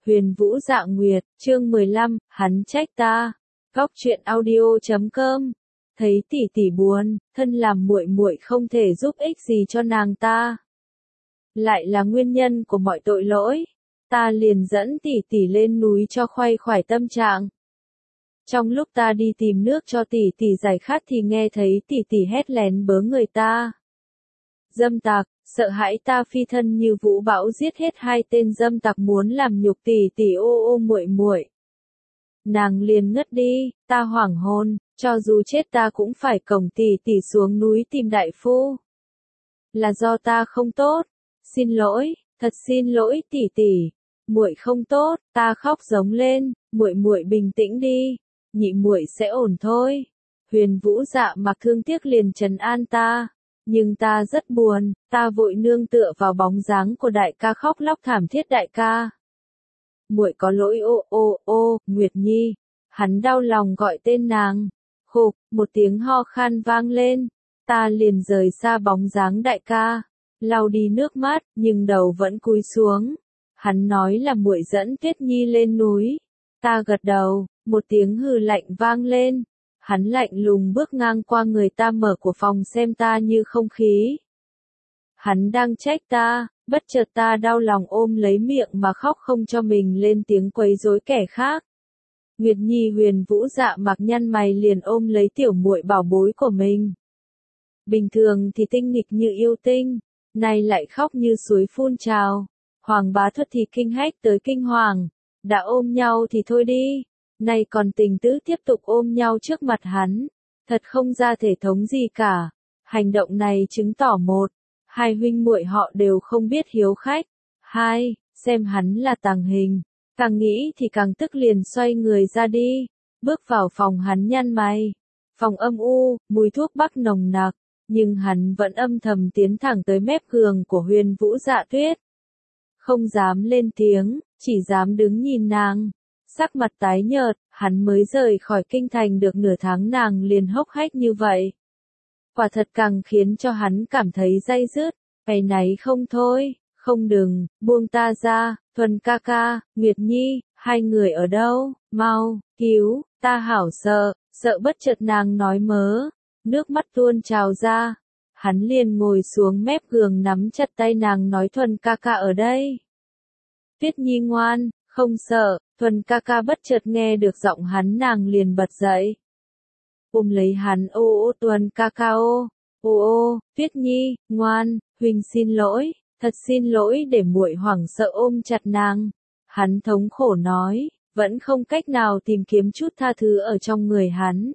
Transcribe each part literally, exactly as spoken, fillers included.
Huyền Vũ Dạ Nguyệt, chương mười lăm, hắn trách ta. Góc truyện audio chấm com. Thấy tỷ tỷ buồn, thân làm muội muội không thể giúp ích gì cho nàng ta. Lại là nguyên nhân của mọi tội lỗi, ta liền dẫn tỷ tỷ lên núi cho khuây khỏa tâm trạng. Trong lúc ta đi tìm nước cho tỷ tỷ giải khát thì nghe thấy tỷ tỷ hét lén bớ người ta. Dâm tặc, sợ hãi ta phi thân như vũ bão giết hết hai tên dâm tặc muốn làm nhục tỷ tỷ ô ô muội muội. Nàng liền ngất đi, ta hoảng hồn, cho dù chết ta cũng phải cổng tỷ tỷ xuống núi tìm đại phu. Là do ta không tốt, xin lỗi, thật xin lỗi tỷ tỷ, muội không tốt, ta khóc giống lên, muội muội bình tĩnh đi, nhị muội sẽ ổn thôi. Huyền Vũ Dạ mặc thương tiếc liền trấn an ta. Nhưng ta rất buồn, ta vội nương tựa vào bóng dáng của đại ca khóc lóc thảm thiết đại ca. Muội có lỗi ô ô ô, Nguyệt Nhi. Hắn đau lòng gọi tên nàng. Khục, một tiếng ho khan vang lên. Ta liền rời xa bóng dáng đại ca. Lau đi nước mắt, nhưng đầu vẫn cúi xuống. Hắn nói là muội dẫn Tuyết Nhi lên núi. Ta gật đầu, một tiếng hừ lạnh vang lên. Hắn lạnh lùng bước ngang qua người ta mở của phòng xem ta như không khí. Hắn đang trách ta, bất chợt ta đau lòng ôm lấy miệng mà khóc không cho mình lên tiếng quấy rối kẻ khác. Nguyệt Nhi Huyền Vũ Dạ mặc nhăn mày liền ôm lấy tiểu muội bảo bối của mình. Bình thường thì tinh nghịch như yêu tinh, nay lại khóc như suối phun trào. Hoàng Bá Thuật thì kinh hách tới kinh hoàng, đã ôm nhau thì thôi đi. Này còn tình tứ tiếp tục ôm nhau trước mặt hắn, thật không ra thể thống gì cả. Hành động này chứng tỏ một, hai huynh muội họ đều không biết hiếu khách. Hai, xem hắn là tàng hình, càng nghĩ thì càng tức liền xoay người ra đi, bước vào phòng hắn nhăn mày. Phòng âm u, mùi thuốc bắc nồng nặc, nhưng hắn vẫn âm thầm tiến thẳng tới mép giường của Huyền Vũ Dạ Tuyết. Không dám lên tiếng, chỉ dám đứng nhìn nàng. Sắc mặt tái nhợt, hắn mới rời khỏi kinh thành được nửa tháng nàng liền hốc hách như vậy. Quả thật càng khiến cho hắn cảm thấy day dứt, áy náy không thôi, không đừng, buông ta ra, Thuần ca ca, Nguyệt Nhi, hai người ở đâu, mau, cứu, ta hảo sợ, sợ bất chợt nàng nói mớ, nước mắt tuôn trào ra. Hắn liền ngồi xuống mép giường nắm chặt tay nàng nói Thuần ca ca ở đây. Tuyết Nhi ngoan, không sợ. Thuần ca ca bất chợt nghe được giọng hắn nàng liền bật dậy. Ôm lấy hắn ô ô Thuần ca ca ô, ô ô, Tuyết Nhi, ngoan, huỳnh xin lỗi, thật xin lỗi để muội hoảng sợ ôm chặt nàng. Hắn thống khổ nói, vẫn không cách nào tìm kiếm chút tha thứ ở trong người hắn.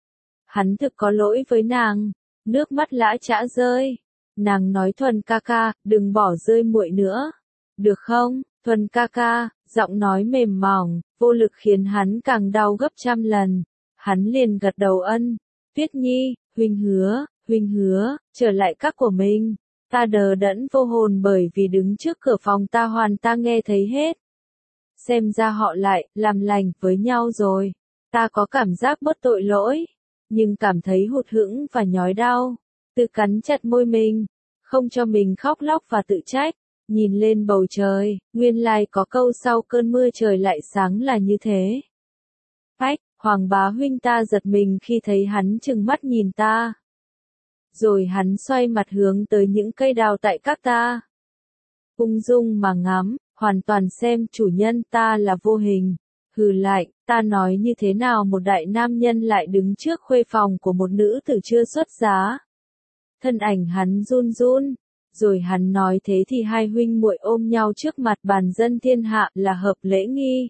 Hắn thực có lỗi với nàng, nước mắt lã chã rơi. Nàng nói Thuần ca ca, đừng bỏ rơi muội nữa, được không? Thuần ca ca, giọng nói mềm mỏng, vô lực khiến hắn càng đau gấp trăm lần. Hắn liền gật đầu ân. Tuyết Nhi, huynh hứa, huynh hứa, trở lại các của mình. Ta đờ đẫn vô hồn bởi vì đứng trước cửa phòng ta hoàn ta nghe thấy hết. Xem ra họ lại, làm lành với nhau rồi. Ta có cảm giác bớt tội lỗi, nhưng cảm thấy hụt hẫng và nhói đau. Tự cắn chặt môi mình, không cho mình khóc lóc và tự trách. Nhìn lên bầu trời, nguyên lai có câu sau cơn mưa trời lại sáng là như thế. Phách, Hoàng Bá huynh ta giật mình khi thấy hắn trừng mắt nhìn ta. Rồi hắn xoay mặt hướng tới những cây đào tại các ta. Ung dung mà ngắm, hoàn toàn xem chủ nhân ta là vô hình. Hừ lại, ta nói như thế nào một đại nam nhân lại đứng trước khuê phòng của một nữ tử chưa xuất giá. Thân ảnh hắn run run. Rồi hắn nói thế thì hai huynh muội ôm nhau trước mặt bàn dân thiên hạ là hợp lễ nghi.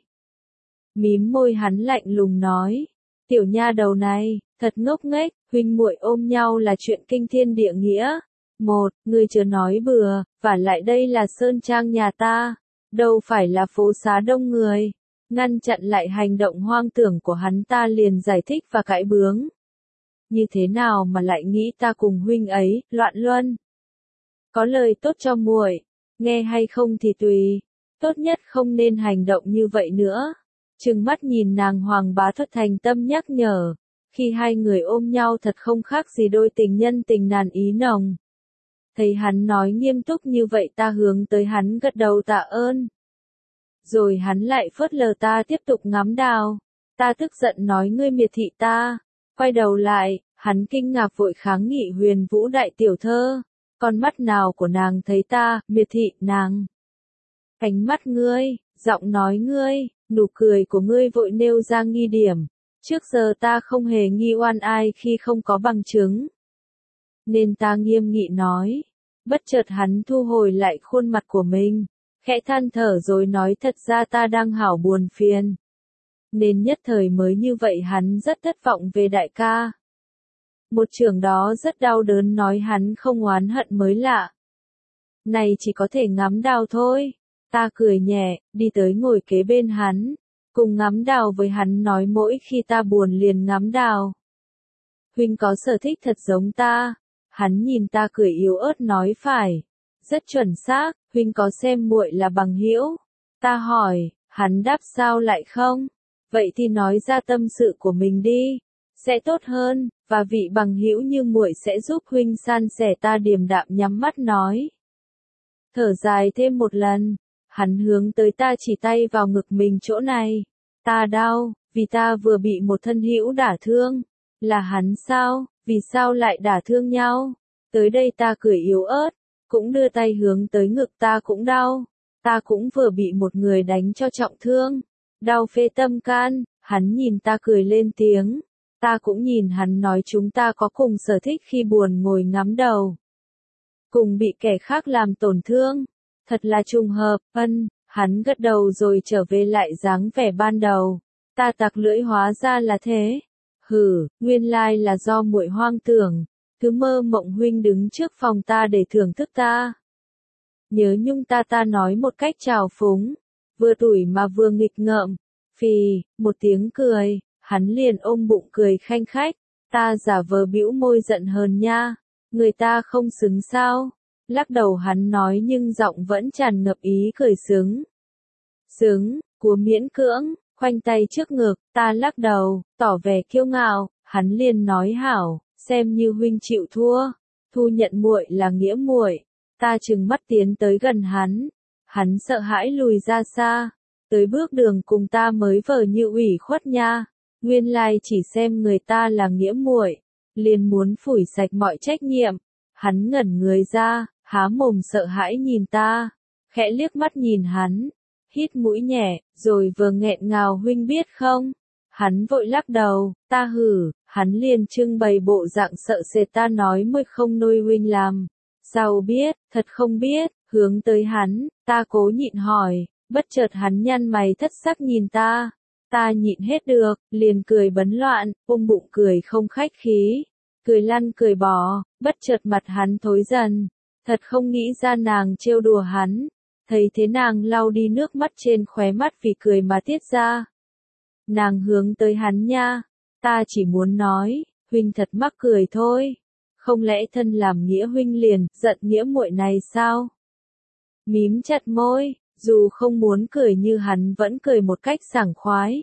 Mím môi hắn lạnh lùng nói, tiểu nha đầu này, thật ngốc nghếch, huynh muội ôm nhau là chuyện kinh thiên địa nghĩa. Một, ngươi chưa nói bừa, và lại đây là sơn trang nhà ta, đâu phải là phố xá đông người. Ngăn chặn lại hành động hoang tưởng của hắn ta liền giải thích và cãi bướng. Như thế nào mà lại nghĩ ta cùng huynh ấy, loạn luân. Có lời tốt cho muội, nghe hay không thì tùy, tốt nhất không nên hành động như vậy nữa. Trừng mắt nhìn nàng Hoàng Bá Thuật thành tâm nhắc nhở, khi hai người ôm nhau thật không khác gì đôi tình nhân tình nàn ý nồng. Thấy hắn nói nghiêm túc như vậy ta hướng tới hắn gật đầu tạ ơn. Rồi hắn lại phớt lờ ta tiếp tục ngắm đào. Ta tức giận nói ngươi miệt thị ta. Quay đầu lại, hắn kinh ngạc vội kháng nghị Huyền Vũ đại tiểu thơ. Con mắt nào của nàng thấy ta, miệt thị nàng. Ánh mắt ngươi, giọng nói ngươi, nụ cười của ngươi vội nêu ra nghi điểm. Trước giờ ta không hề nghi oan ai khi không có bằng chứng. Nên ta nghiêm nghị nói. Bất chợt hắn thu hồi lại khuôn mặt của mình. Khẽ than thở rồi nói thật ra ta đang hảo buồn phiền. Nên nhất thời mới như vậy hắn rất thất vọng về đại ca. Một trưởng đó rất đau đớn nói hắn không oán hận mới lạ. Này chỉ có thể ngắm đào thôi. Ta cười nhẹ, đi tới ngồi kế bên hắn. Cùng ngắm đào với hắn nói mỗi khi ta buồn liền ngắm đào. Huynh có sở thích thật giống ta. Hắn nhìn ta cười yếu ớt nói phải. Rất chuẩn xác, huynh có xem muội là bằng hữu. Ta hỏi, hắn đáp sao lại không? Vậy thì nói ra tâm sự của mình đi. Sẽ tốt hơn, và vị bằng hữu như muội sẽ giúp huynh san sẻ. Ta điềm đạm nhắm mắt nói. Thở dài thêm một lần. Hắn hướng tới ta chỉ tay vào ngực mình chỗ này. Ta đau, vì ta vừa bị một thân hữu đả thương. Là hắn sao, vì sao lại đả thương nhau? Tới đây ta cười yếu ớt, cũng đưa tay hướng tới ngực ta cũng đau. Ta cũng vừa bị một người đánh cho trọng thương. Đau phê tâm can, hắn nhìn ta cười lên tiếng. Ta cũng nhìn hắn nói chúng ta có cùng sở thích khi buồn ngồi ngắm đầu. Cùng bị kẻ khác làm tổn thương. Thật là trùng hợp, ân, hắn gật đầu rồi trở về lại dáng vẻ ban đầu. Ta tặc lưỡi hóa ra là thế. Hừ, nguyên lai là do muội hoang tưởng. Cứ mơ mộng huynh đứng trước phòng ta để thưởng thức ta. Nhớ nhung ta ta nói một cách trào phúng. Vừa tủi mà vừa nghịch ngợm. Phì, một tiếng cười, hắn liền ôm bụng cười khanh khách. Ta giả vờ bĩu môi giận hờn nha. Người ta không xứng sao? Lắc đầu hắn nói nhưng giọng vẫn tràn ngập ý cười sướng. Sướng, của miễn cưỡng, khoanh tay trước ngực, ta lắc đầu, tỏ vẻ kiêu ngạo, hắn liền nói hảo, xem như huynh chịu thua, thu nhận muội là nghĩa muội. Ta trừng mắt tiến tới gần hắn, hắn sợ hãi lùi ra xa, tới bước đường cùng ta mới vờ như ủy khuất nha, nguyên lai chỉ xem người ta là nghĩa muội, liền muốn phủi sạch mọi trách nhiệm. Hắn ngẩn người ra, há mồm sợ hãi nhìn ta, khẽ liếc mắt nhìn hắn, hít mũi nhẹ, rồi vừa nghẹn ngào huynh biết không? Hắn vội lắc đầu, ta hử, hắn liền trưng bày bộ dạng sợ sệt ta nói môi không nuôi huynh làm. Sao biết, thật không biết, hướng tới hắn, ta cố nhịn hỏi, bất chợt hắn nhăn mày thất sắc nhìn ta. Ta nhịn hết được, liền cười bấn loạn, ôm bụng cười không khách khí. Cười lăn cười bỏ, bất chợt mặt hắn thối dần. Thật không nghĩ ra nàng trêu đùa hắn. Thấy thế nàng lau đi nước mắt trên khóe mắt vì cười mà tiết ra. Nàng hướng tới hắn nha. Ta chỉ muốn nói, huynh thật mắc cười thôi. Không lẽ thân làm nghĩa huynh liền, giận nghĩa muội này sao? Mím chặt môi, dù không muốn cười như hắn vẫn cười một cách sảng khoái.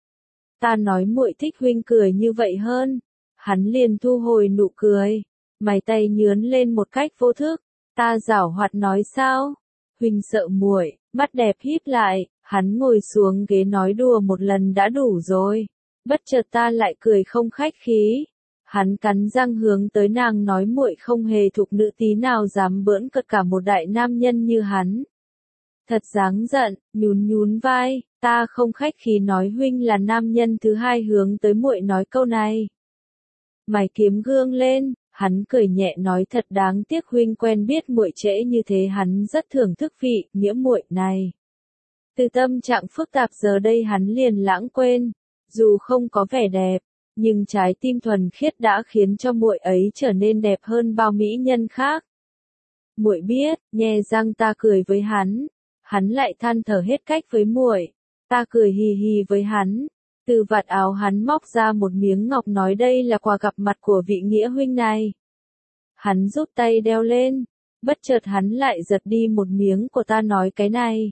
Ta nói muội thích huynh cười như vậy hơn. Hắn liền thu hồi nụ cười, mày tay nhướn lên một cách vô thức. Ta giảo hoạt nói sao? Huynh sợ muội, mắt đẹp híp lại, hắn ngồi xuống ghế nói đùa một lần đã đủ rồi. Bất chợt ta lại cười không khách khí. Hắn cắn răng hướng tới nàng nói muội không hề thục nữ tí nào dám bỡn cợt cả một đại nam nhân như hắn. Thật đáng giận, nhún nhún vai, ta không khách khí nói huynh là nam nhân thứ hai hướng tới muội nói câu này. Mày kiếm gương lên, hắn cười nhẹ nói thật đáng tiếc huynh quen biết muội trễ như thế hắn rất thưởng thức vị nghĩa muội này. Từ tâm trạng phức tạp giờ đây hắn liền lãng quên, dù không có vẻ đẹp, nhưng trái tim thuần khiết đã khiến cho muội ấy trở nên đẹp hơn bao mỹ nhân khác. Muội biết, nhe răng ta cười với hắn, hắn lại than thở hết cách với muội. Ta cười hì hì với hắn. Từ vạt áo hắn móc ra một miếng ngọc nói đây là quà gặp mặt của vị nghĩa huynh này. Hắn rút tay đeo lên, bất chợt hắn lại giật đi một miếng của ta nói cái này.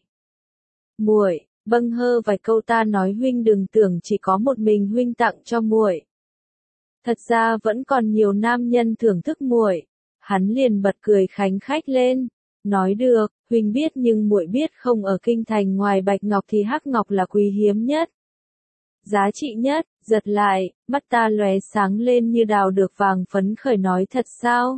Muội, bâng hơ vài câu ta nói huynh đừng tưởng chỉ có một mình huynh tặng cho muội. Thật ra vẫn còn nhiều nam nhân thưởng thức muội. Hắn liền bật cười khánh khách lên, Nói được, huynh biết nhưng muội biết không, ở kinh thành ngoài bạch ngọc thì hắc ngọc là quý hiếm nhất, giá trị nhất. Giật lại, mắt ta lóe sáng lên như đào được vàng, phấn khởi nói thật sao?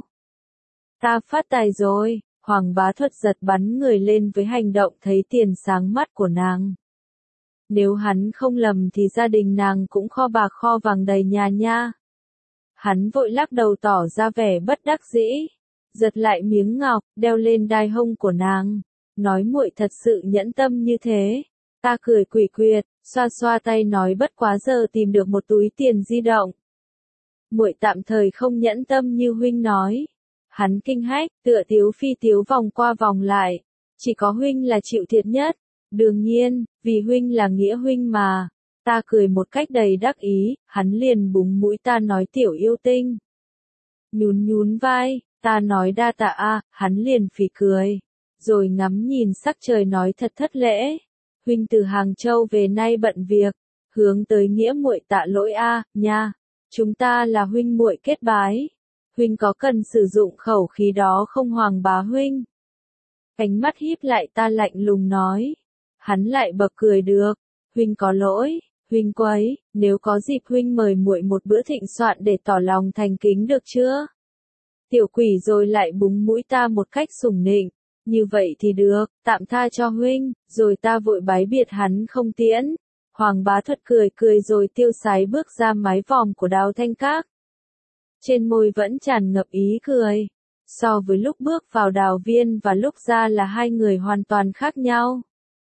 Ta phát tài rồi. Hoàng Bá Thuật giật bắn người lên với hành động thấy tiền sáng mắt của nàng. Nếu hắn không lầm thì gia đình nàng cũng kho bạc kho vàng đầy nhà nha. Hắn vội lắc đầu tỏ ra vẻ bất đắc dĩ, giật lại miếng ngọc, đeo lên đai hông của nàng, nói muội thật sự nhẫn tâm như thế. Ta cười quỷ quyệt, xoa xoa tay nói bất quá giờ tìm được một túi tiền di động. Muội tạm thời không nhẫn tâm như huynh nói. Hắn kinh hách, tựa tiếu phi tiếu vòng qua vòng lại. Chỉ có huynh là chịu thiệt nhất. Đương nhiên, vì huynh là nghĩa huynh mà. Ta cười một cách đầy đắc ý, hắn liền búng mũi ta nói tiểu yêu tinh. Nhún nhún vai, ta nói đa tạ a, hắn liền phì cười. Rồi ngắm nhìn sắc trời nói thật thất lễ. Huynh từ Hàng Châu về nay bận việc, hướng tới nghĩa muội tạ lỗi a, nha. Chúng ta là huynh muội kết bái. Huynh có cần sử dụng khẩu khí đó không Hoàng Bá huynh? Ánh mắt híp lại ta lạnh lùng nói. Hắn lại bật cười được. Huynh có lỗi, huynh quấy, nếu có dịp huynh mời muội một bữa thịnh soạn để tỏ lòng thành kính được chưa? Tiểu quỷ rồi lại búng mũi ta một cách sủng nịnh. Như vậy thì được, tạm tha cho huynh, rồi ta vội bái biệt hắn không tiễn. Hoàng Bá Thuật cười cười rồi tiêu sái bước ra mái vòm của Đào Thanh Các. Trên môi vẫn tràn ngập ý cười. So với lúc bước vào đào viên và lúc ra là hai người hoàn toàn khác nhau.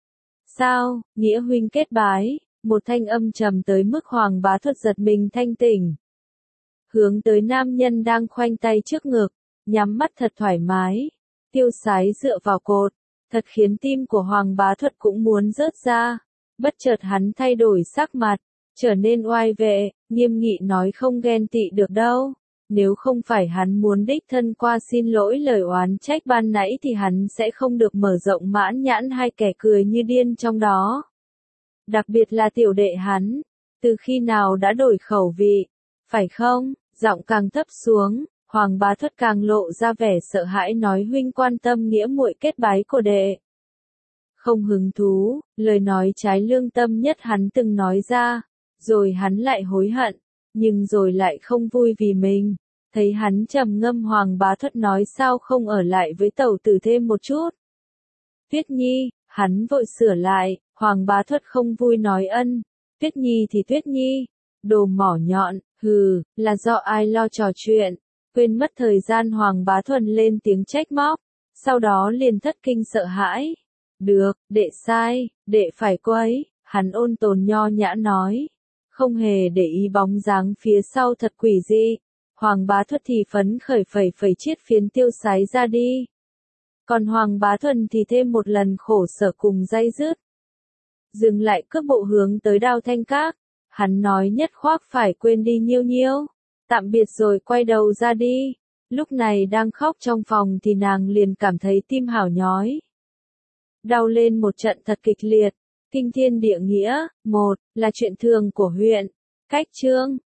Sao, nghĩa huynh kết bái, một thanh âm trầm tới mức Hoàng Bá Thuật giật mình thanh tỉnh. Hướng tới nam nhân đang khoanh tay trước ngực, nhắm mắt thật thoải mái, tiêu sái dựa vào cột, thật khiến tim của Hoàng Bá Thuật cũng muốn rớt ra. Bất chợt hắn thay đổi sắc mặt, trở nên oai vệ, nghiêm nghị nói không ghen tị được đâu. Nếu không phải hắn muốn đích thân qua xin lỗi lời oán trách ban nãy thì hắn sẽ không được mở rộng mãn nhãn hai kẻ cười như điên trong đó. Đặc biệt là tiểu đệ hắn, từ khi nào đã đổi khẩu vị, phải không? Giọng càng thấp xuống, Hoàng Bá Thuật càng lộ ra vẻ sợ hãi nói huynh quan tâm nghĩa muội kết bái của đệ. Không hứng thú, lời nói trái lương tâm nhất hắn từng nói ra, rồi hắn lại hối hận, nhưng rồi lại không vui vì mình. Thấy hắn trầm ngâm Hoàng Bá Thuật nói sao không ở lại với tẩu tử thêm một chút. Tuyết Nhi, hắn vội sửa lại, Hoàng Bá Thuật không vui nói ân, Tuyết Nhi thì Tuyết Nhi, đồ mỏ nhọn, hừ, là do ai lo trò chuyện, quên mất thời gian Hoàng Bá Thuần lên tiếng trách móc, sau đó liền thất kinh sợ hãi. Được, đệ sai, đệ phải quấy, hắn ôn tồn nho nhã nói, không hề để ý bóng dáng phía sau thật quỷ dị. Hoàng Bá Thuật thì phấn khởi phẩy phẩy chiết phiến tiêu sái ra đi. Còn Hoàng Bá Thuần thì thêm một lần khổ sở cùng day dứt. Dừng lại cước bộ hướng tới Đào Thanh Các, hắn nói nhất khoác phải quên đi Nhiêu Nhiêu. Tạm biệt rồi quay đầu ra đi. Lúc này đang khóc trong phòng thì nàng liền cảm thấy tim hảo nhói. Đau lên một trận thật kịch liệt. Kinh thiên địa nghĩa, một, là chuyện thường của huyện. Cách chương.